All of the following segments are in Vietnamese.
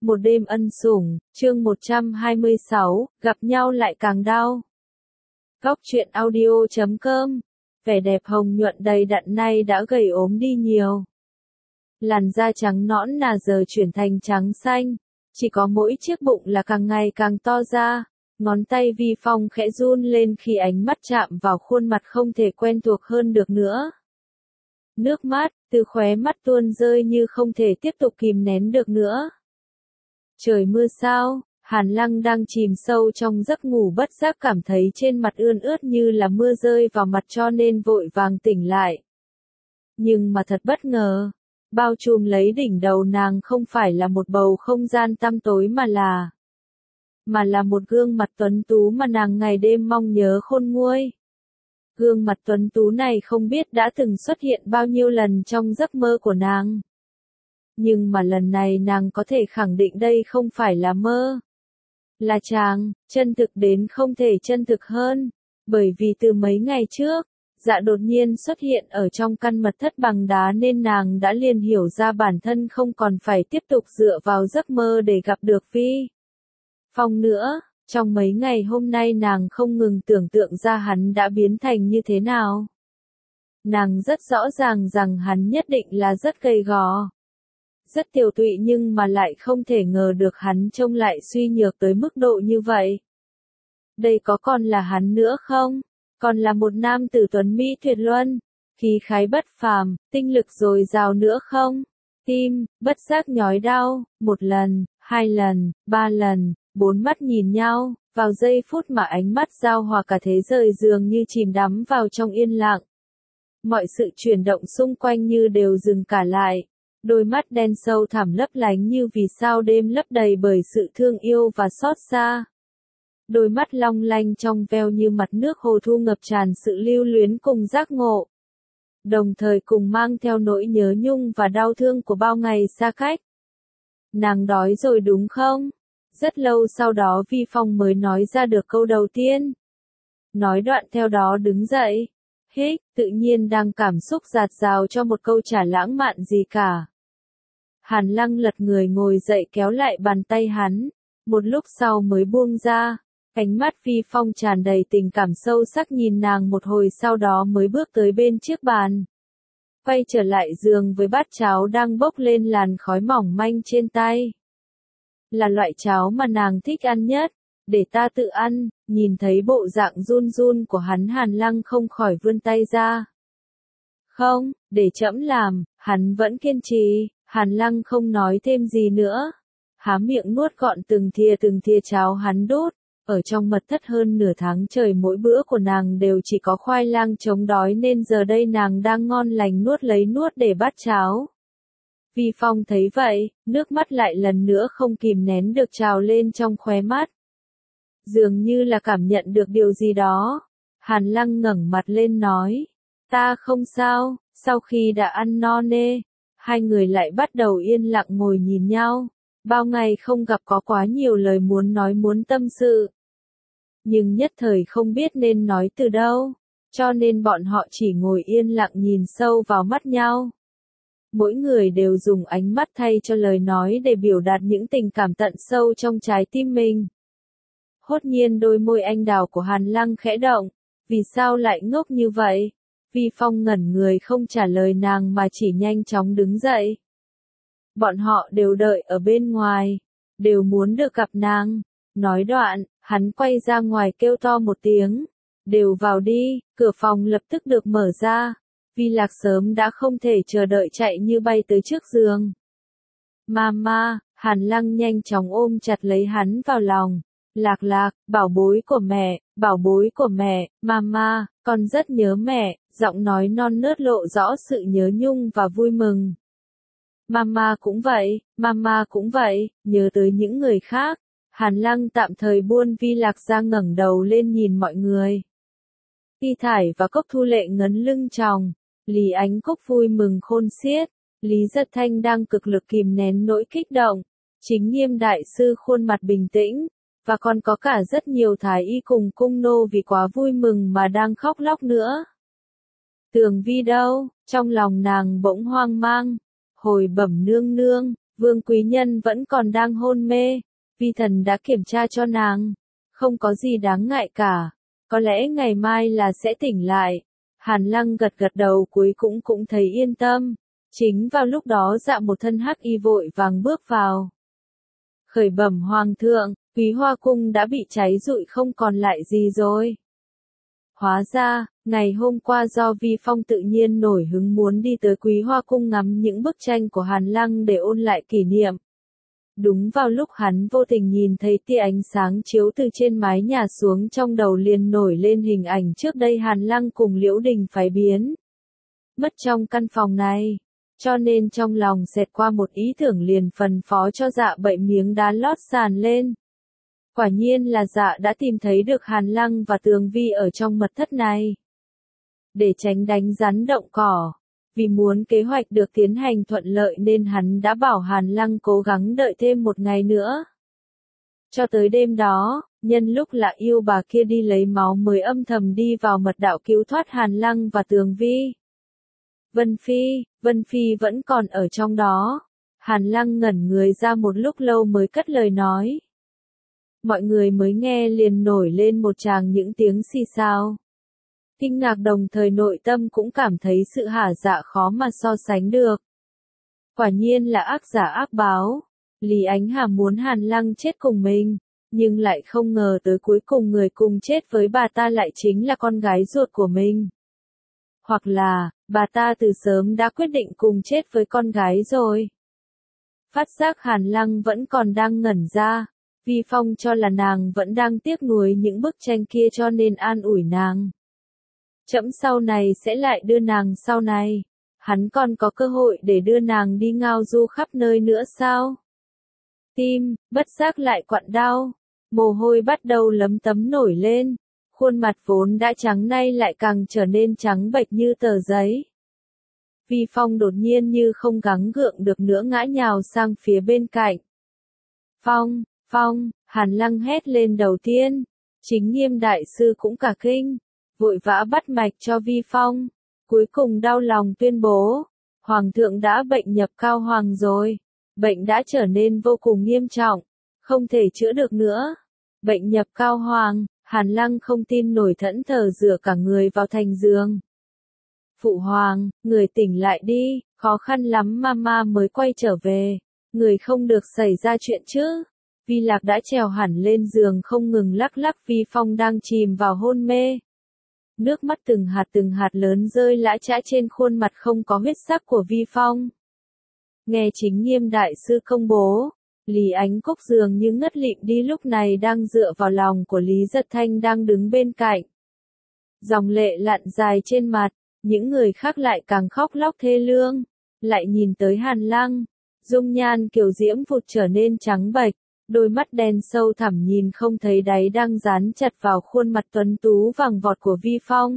Một đêm ân sủng, chương 126, gặp nhau lại càng đau. Góc truyện audio.com. Vẻ đẹp hồng nhuận đầy đặn nay đã gầy ốm đi nhiều. Làn da trắng nõn nà giờ chuyển thành trắng xanh, chỉ có mỗi chiếc bụng là càng ngày càng to ra. Ngón tay Vi Phong khẽ run lên khi ánh mắt chạm vào khuôn mặt không thể quen thuộc hơn được nữa. Nước mắt từ khóe mắt tuôn rơi như không thể tiếp tục kìm nén được nữa. Trời mưa sao? Hàn Lăng đang chìm sâu trong giấc ngủ bất giác cảm thấy trên mặt ươn ướt như là mưa rơi vào mặt cho nên vội vàng tỉnh lại. Nhưng mà thật bất ngờ, bao trùm lấy đỉnh đầu nàng không phải là một bầu không gian tăm tối mà là một gương mặt tuấn tú mà nàng ngày đêm mong nhớ khôn nguôi. Gương mặt tuấn tú này không biết đã từng xuất hiện bao nhiêu lần trong giấc mơ của nàng. Nhưng mà lần này nàng có thể khẳng định đây không phải là mơ. Là chàng, chân thực đến không thể chân thực hơn. Bởi vì từ mấy ngày trước, Dạ đột nhiên xuất hiện ở trong căn mật thất bằng đá nên nàng đã liền hiểu ra bản thân không còn phải tiếp tục dựa vào giấc mơ để gặp được Vi Phong nữa. Trong mấy ngày hôm nay nàng không ngừng tưởng tượng ra hắn đã biến thành như thế nào. Nàng rất rõ ràng rằng hắn nhất định là rất gầy gò, rất tiều tụy nhưng mà lại không thể ngờ được hắn trông lại suy nhược tới mức độ như vậy. Đây có còn là hắn nữa không? Còn là một nam tử tuấn mỹ tuyệt luân, khí khái bất phàm, tinh lực dồi dào nữa không? Tim bất giác nhói đau, một lần, hai lần, ba lần, bốn mắt nhìn nhau, vào giây phút mà ánh mắt giao hòa cả thế giới dường như chìm đắm vào trong yên lặng. Mọi sự chuyển động xung quanh như đều dừng cả lại. Đôi mắt đen sâu thẳm lấp lánh như vì sao đêm lấp đầy bởi sự thương yêu và xót xa. Đôi mắt long lanh trong veo như mặt nước hồ thu ngập tràn sự lưu luyến cùng giác ngộ. Đồng thời cùng mang theo nỗi nhớ nhung và đau thương của bao ngày xa cách. Nàng đói rồi đúng không? Rất lâu sau đó Vi Phong mới nói ra được câu đầu tiên. Nói đoạn theo đó đứng dậy. Hích, tự nhiên đang cảm xúc dạt dào cho một câu trả lãng mạn gì cả. Hàn Lăng lật người ngồi dậy kéo lại bàn tay hắn. Một lúc sau mới buông ra. Ánh mắt Vi Phong tràn đầy tình cảm sâu sắc nhìn nàng một hồi sau đó mới bước tới bên chiếc bàn. Quay trở lại giường với bát cháo đang bốc lên làn khói mỏng manh trên tay. Là loại cháo mà nàng thích ăn nhất. Để ta tự ăn. Nhìn thấy bộ dạng run run của hắn Hàn Lăng không khỏi vươn tay ra. Không, để trẫm làm. Hắn vẫn kiên trì. Hàn Lăng không nói thêm gì nữa. Há miệng nuốt gọn từng thìa cháo hắn đút. Ở trong mật thất hơn nửa tháng trời mỗi bữa của nàng đều chỉ có khoai lang chống đói nên giờ đây nàng đang ngon lành nuốt để bát cháo. Vi Phong thấy vậy, nước mắt lại lần nữa không kìm nén được trào lên trong khóe mắt. Dường như là cảm nhận được điều gì đó. Hàn Lăng ngẩng mặt lên nói. Ta không sao. Sau khi đã ăn no nê, hai người lại bắt đầu yên lặng ngồi nhìn nhau. Bao ngày không gặp có quá nhiều lời muốn nói muốn tâm sự. Nhưng nhất thời không biết nên nói từ đâu. Cho nên bọn họ chỉ ngồi yên lặng nhìn sâu vào mắt nhau. Mỗi người đều dùng ánh mắt thay cho lời nói để biểu đạt những tình cảm tận sâu trong trái tim mình. Hốt nhiên đôi môi anh đào của Hàn Lăng khẽ động. Vì sao lại ngốc như vậy? Vi Phong ngẩn người không trả lời nàng mà chỉ nhanh chóng đứng dậy. Bọn họ đều đợi ở bên ngoài. Đều muốn được gặp nàng. Nói đoạn, hắn quay ra ngoài kêu to một tiếng. Đều vào đi, cửa phòng lập tức được mở ra. Vi Lạc sớm đã không thể chờ đợi chạy như bay tới trước giường. Mama, Hàn Lăng nhanh chóng ôm chặt lấy hắn vào lòng. Lạc Lạc, bảo bối của mẹ, mama, con rất nhớ mẹ, giọng nói non nớt lộ rõ sự nhớ nhung và vui mừng. Mama cũng vậy, nhớ tới những người khác. Hàn Lăng tạm thời buông Vi Lạc ra ngẩng đầu lên nhìn mọi người. Thi Thải và Cốc Thu Lệ ngấn lưng chòng, Lý Ánh Cúc vui mừng khôn xiết, Lý Giật Thanh đang cực lực kìm nén nỗi kích động, Chính Nghiêm đại sư khuôn mặt bình tĩnh, và còn có cả rất nhiều thái y cùng cung nô vì quá vui mừng mà đang khóc lóc nữa. Tường Vi đâu? Trong lòng nàng bỗng hoang mang, hồi bẩm nương nương, Vương Quý Nhân vẫn còn đang hôn mê, vi thần đã kiểm tra cho nàng, không có gì đáng ngại cả, có lẽ ngày mai là sẽ tỉnh lại. Hàn Lăng gật gật đầu cuối cũng thấy yên tâm. Chính vào lúc đó Dạ một thân hắc y vội vàng bước vào. Khởi bẩm hoàng thượng, Quý Hoa Cung đã bị cháy rụi không còn lại gì rồi. Hóa ra, ngày hôm qua do Vi Phong tự nhiên nổi hứng muốn đi tới Quý Hoa Cung ngắm những bức tranh của Hàn Lăng để ôn lại kỷ niệm. Đúng vào lúc hắn vô tình nhìn thấy tia ánh sáng chiếu từ trên mái nhà xuống, trong đầu liền nổi lên hình ảnh trước đây Hàn Lăng cùng Liễu Đình phải biến mất trong căn phòng này. Cho nên trong lòng xẹt qua một ý tưởng, liền phân phó cho Dạ bậy miếng đá lót sàn lên. Quả nhiên là Dạ đã tìm thấy được Hàn Lăng và Tường Vi ở trong mật thất này. Để tránh đánh rắn động cỏ, vì muốn kế hoạch được tiến hành thuận lợi nên hắn đã bảo Hàn Lăng cố gắng đợi thêm một ngày nữa. Cho tới đêm đó, nhân lúc là yêu bà kia đi lấy máu mới âm thầm đi vào mật đạo cứu thoát Hàn Lăng và Tường Vi. Vân Phi vẫn còn ở trong đó. Hàn Lăng ngẩn người ra một lúc lâu mới cất lời nói. Mọi người mới nghe liền nổi lên một tràng những tiếng xì xào. Kinh ngạc đồng thời nội tâm cũng cảm thấy sự hả dạ khó mà so sánh được. Quả nhiên là ác giả ác báo. Lý Ánh Hà muốn Hàn Lăng chết cùng mình, nhưng lại không ngờ tới cuối cùng người cùng chết với bà ta lại chính là con gái ruột của mình. Hoặc là, bà ta từ sớm đã quyết định cùng chết với con gái rồi. Phát giác Hàn Lăng vẫn còn đang ngẩn ra, Vi Phong cho là nàng vẫn đang tiếc nuối những bức tranh kia cho nên an ủi nàng. Trẫm sau này sẽ lại đưa nàng sau này. Hắn còn có cơ hội để đưa nàng đi ngao du khắp nơi nữa sao? Tim, bất giác lại quặn đau. Mồ hôi bắt đầu lấm tấm nổi lên. Khuôn mặt vốn đã trắng nay lại càng trở nên trắng bệch như tờ giấy. Vi Phong đột nhiên như không gắng gượng được nữa ngã nhào sang phía bên cạnh. Phong, Hàn Lăng hét lên đầu tiên. Chính Nghiêm đại sư cũng cả kinh, vội vã bắt mạch cho Vi Phong. Cuối cùng đau lòng tuyên bố, Hoàng thượng đã bệnh nhập cao hoàng rồi. Bệnh đã trở nên vô cùng nghiêm trọng, không thể chữa được nữa. Bệnh nhập cao hoàng, Hàn Lăng không tin nổi thẫn thờ dựa cả người vào thành giường. Phụ hoàng, người tỉnh lại đi, khó khăn lắm mama mới quay trở về. Người không được xảy ra chuyện chứ. Vi Lạc đã trèo hẳn lên giường không ngừng lắc lắc Vi Phong đang chìm vào hôn mê. Nước mắt từng hạt lớn rơi lã chã trên khuôn mặt không có huyết sắc của Vi Phong. Nghe chính Nghiêm đại sư công bố, Lý Ánh Cúc dường như ngất lịm đi, lúc này đang dựa vào lòng của Lý Giật Thanh đang đứng bên cạnh. Dòng lệ lặn dài trên mặt, những người khác lại càng khóc lóc thê lương, lại nhìn tới Hàn Lăng, dung nhan kiều diễm vụt trở nên trắng bệch, đôi mắt đen sâu thẳm nhìn không thấy đáy đang dán chặt vào khuôn mặt tuấn tú vàng vọt của Vi Phong.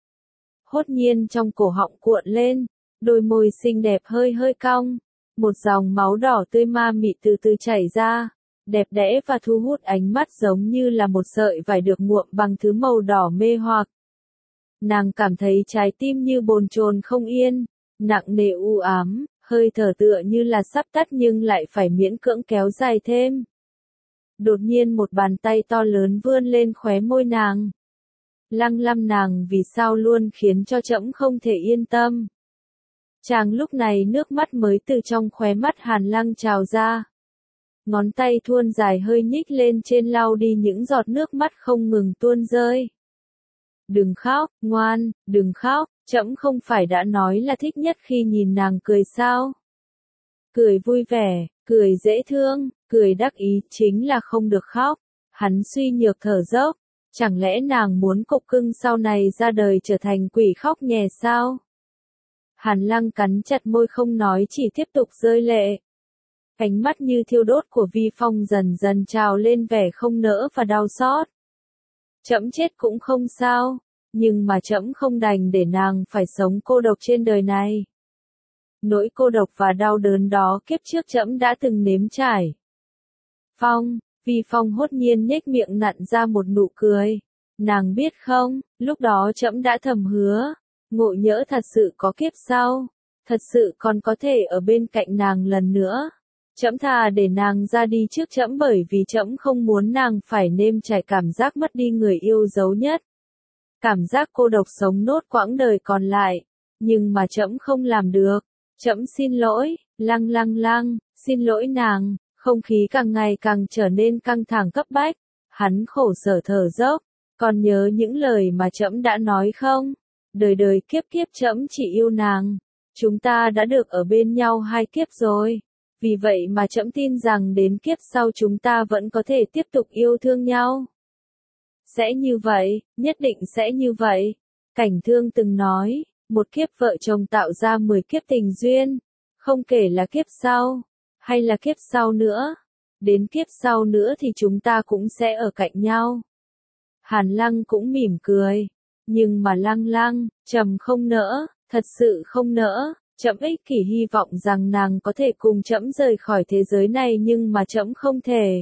Hốt nhiên trong cổ họng cuộn lên, đôi môi xinh đẹp hơi cong. Một dòng máu đỏ tươi ma mị từ từ chảy ra, đẹp đẽ và thu hút ánh mắt giống như là một sợi vải được nhuộm bằng thứ màu đỏ mê hoặc. Nàng cảm thấy trái tim như bồn chồn không yên, nặng nề u ám, hơi thở tựa như là sắp tắt nhưng lại phải miễn cưỡng kéo dài thêm. Đột nhiên một bàn tay to lớn vươn lên khóe môi nàng. Lăng Lam, nàng vì sao luôn khiến cho trẫm không thể yên tâm. Chàng lúc này nước mắt mới từ trong khóe mắt Hàn Lăng trào ra. Ngón tay thuôn dài hơi nhích lên trên lau đi những giọt nước mắt không ngừng tuôn rơi. Đừng khóc, ngoan, đừng khóc, trẫm không phải đã nói là thích nhất khi nhìn nàng cười sao? Cười vui vẻ, cười dễ thương, cười đắc ý, chính là không được khóc. Hắn suy nhược thở dốc, chẳng lẽ nàng muốn cục cưng sau này ra đời trở thành quỷ khóc nhè sao? Hàn Lăng cắn chặt môi không nói, chỉ tiếp tục rơi lệ. Ánh mắt như thiêu đốt của Vi Phong dần dần trào lên vẻ không nỡ và đau xót. Trẫm chết cũng không sao, nhưng mà trẫm không đành để nàng phải sống cô độc trên đời này. Nỗi cô độc và đau đớn đó kiếp trước trẫm đã từng nếm trải. Vi Phong hốt nhiên nhếch miệng nặn ra một nụ cười. Nàng biết không, lúc đó trẫm đã thầm hứa, ngộ nhỡ thật sự có kiếp sau, thật sự còn có thể ở bên cạnh nàng lần nữa. Trẫm thà để nàng ra đi trước trẫm, bởi vì trẫm không muốn nàng phải nếm trải cảm giác mất đi người yêu dấu nhất. Cảm giác cô độc sống nốt quãng đời còn lại. Nhưng mà trẫm không làm được. Trẫm xin lỗi, Lăng Lăng Lăng, xin lỗi nàng. Không khí càng ngày càng trở nên căng thẳng cấp bách. Hắn khổ sở thở dốc. Còn nhớ những lời mà trẫm đã nói không? Đời đời kiếp kiếp trẫm chỉ yêu nàng. Chúng ta đã được ở bên nhau 2 kiếp rồi. Vì vậy mà trẫm tin rằng đến kiếp sau chúng ta vẫn có thể tiếp tục yêu thương nhau. Sẽ như vậy, nhất định sẽ như vậy. Cảnh Thương từng nói, một kiếp vợ chồng tạo ra 10 kiếp tình duyên. Không kể là kiếp sau, hay là kiếp sau nữa. Đến kiếp sau nữa thì chúng ta cũng sẽ ở cạnh nhau. Hàn Lăng cũng mỉm cười. Nhưng mà Lăng Lăng, trẫm không nỡ, thật sự không nỡ. Trẫm ích kỷ hy vọng rằng nàng có thể cùng trẫm rời khỏi thế giới này, nhưng mà trẫm không thể.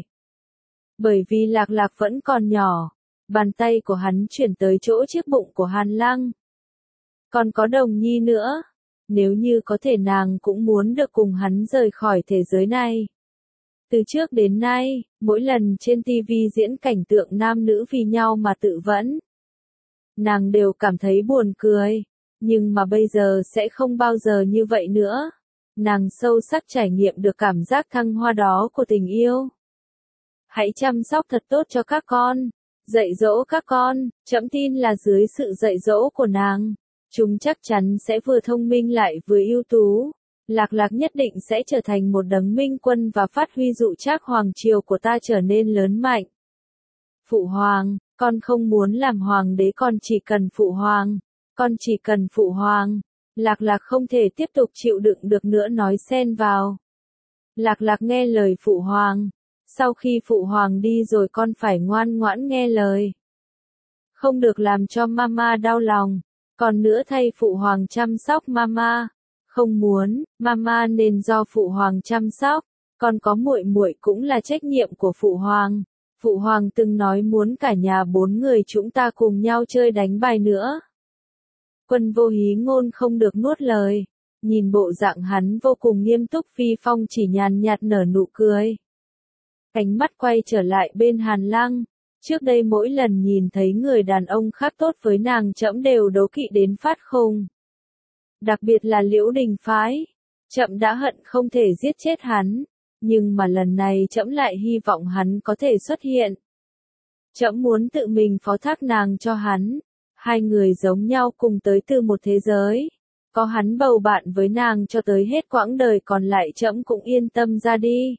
Bởi vì Lạc Lạc vẫn còn nhỏ. Bàn tay của hắn chuyển tới chỗ chiếc bụng của Hàn Lăng. Còn có Đồng Nhi nữa. Nếu như có thể nàng cũng muốn được cùng hắn rời khỏi thế giới này. Từ trước đến nay, mỗi lần trên TV diễn cảnh tượng nam nữ vì nhau mà tự vẫn, nàng đều cảm thấy buồn cười. Nhưng mà bây giờ sẽ không bao giờ như vậy nữa. Nàng sâu sắc trải nghiệm được cảm giác thăng hoa đó của tình yêu. Hãy chăm sóc thật tốt cho các con. Dạy dỗ các con, trẫm tin là dưới sự dạy dỗ của nàng, chúng chắc chắn sẽ vừa thông minh lại vừa ưu tú. Lạc Lạc nhất định sẽ trở thành một đấng minh quân và phát huy dụ trác hoàng triều của ta trở nên lớn mạnh. Phụ hoàng, con không muốn làm hoàng đế, con chỉ cần phụ hoàng. Con chỉ cần phụ hoàng. Lạc Lạc không thể tiếp tục chịu đựng được nữa, nói xen vào. Lạc Lạc nghe lời phụ hoàng. Sau khi phụ hoàng đi rồi con phải ngoan ngoãn nghe lời. Không được làm cho mama đau lòng. Còn nữa thay phụ hoàng chăm sóc mama. Không muốn, mama nên do phụ hoàng chăm sóc. Con có muội muội cũng là trách nhiệm của phụ hoàng. Phụ hoàng từng nói muốn cả nhà 4 người chúng ta cùng nhau chơi đánh bài nữa. Quân Vô Hí Ngôn không được nuốt lời. Nhìn bộ dạng hắn vô cùng nghiêm túc, Phi Phong chỉ nhàn nhạt nở nụ cười. Ánh mắt quay trở lại bên Hàn Lăng. Trước đây mỗi lần nhìn thấy người đàn ông khác tốt với nàng, trẫm đều đố kỵ đến phát khùng. Đặc biệt là Liễu Đình phái. Trẫm đã hận không thể giết chết hắn. Nhưng mà lần này trẫm lại hy vọng hắn có thể xuất hiện. Trẫm muốn tự mình phó thác nàng cho hắn. 2 người giống nhau cùng tới từ một thế giới. Có hắn bầu bạn với nàng cho tới hết quãng đời còn lại, trẫm cũng yên tâm ra đi.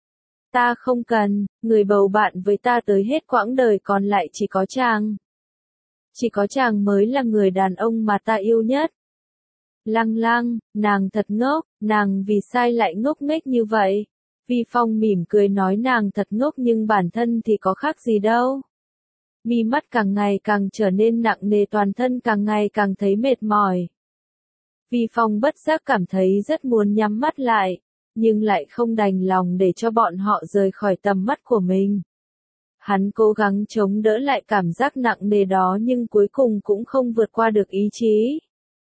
Ta không cần, người bầu bạn với ta tới hết quãng đời còn lại chỉ có chàng. Chỉ có chàng mới là người đàn ông mà ta yêu nhất. Lăng Lăng, nàng thật ngốc, nàng vì sai lại ngốc nghếch như vậy? Vi Phong mỉm cười nói nàng thật ngốc nhưng bản thân thì có khác gì đâu. Mi mắt càng ngày càng trở nên nặng nề, toàn thân càng ngày càng thấy mệt mỏi. Vi Phong bất giác cảm thấy rất muốn nhắm mắt lại, nhưng lại không đành lòng để cho bọn họ rời khỏi tầm mắt của mình. Hắn cố gắng chống đỡ lại cảm giác nặng nề đó nhưng cuối cùng cũng không vượt qua được ý chí.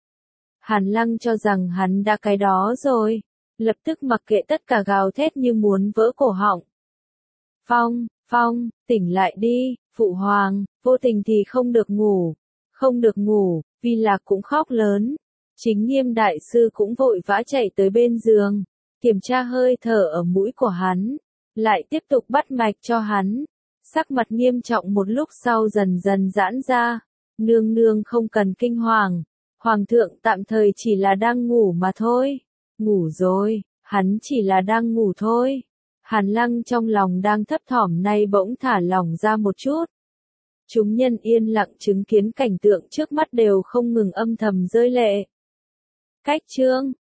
Hàn Lăng cho rằng hắn đã cái đó rồi, lập tức mặc kệ tất cả gào thét như muốn vỡ cổ họng. Phong, Phong, tỉnh lại đi, phụ hoàng, vô tình thì không được ngủ, không được ngủ, Vi Lạc cũng khóc lớn. Chính Nghiêm đại sư cũng vội vã chạy tới bên giường, kiểm tra hơi thở ở mũi của hắn, lại tiếp tục bắt mạch cho hắn. Sắc mặt nghiêm trọng một lúc sau dần dần giãn ra. Nương nương không cần kinh hoàng, hoàng thượng tạm thời chỉ là đang ngủ mà thôi. Ngủ rồi, hắn chỉ là đang ngủ thôi. Hàn Lăng trong lòng đang thấp thỏm nay bỗng thả lỏng ra một chút. Chúng nhân yên lặng chứng kiến cảnh tượng trước mắt đều không ngừng âm thầm rơi lệ. Cách chương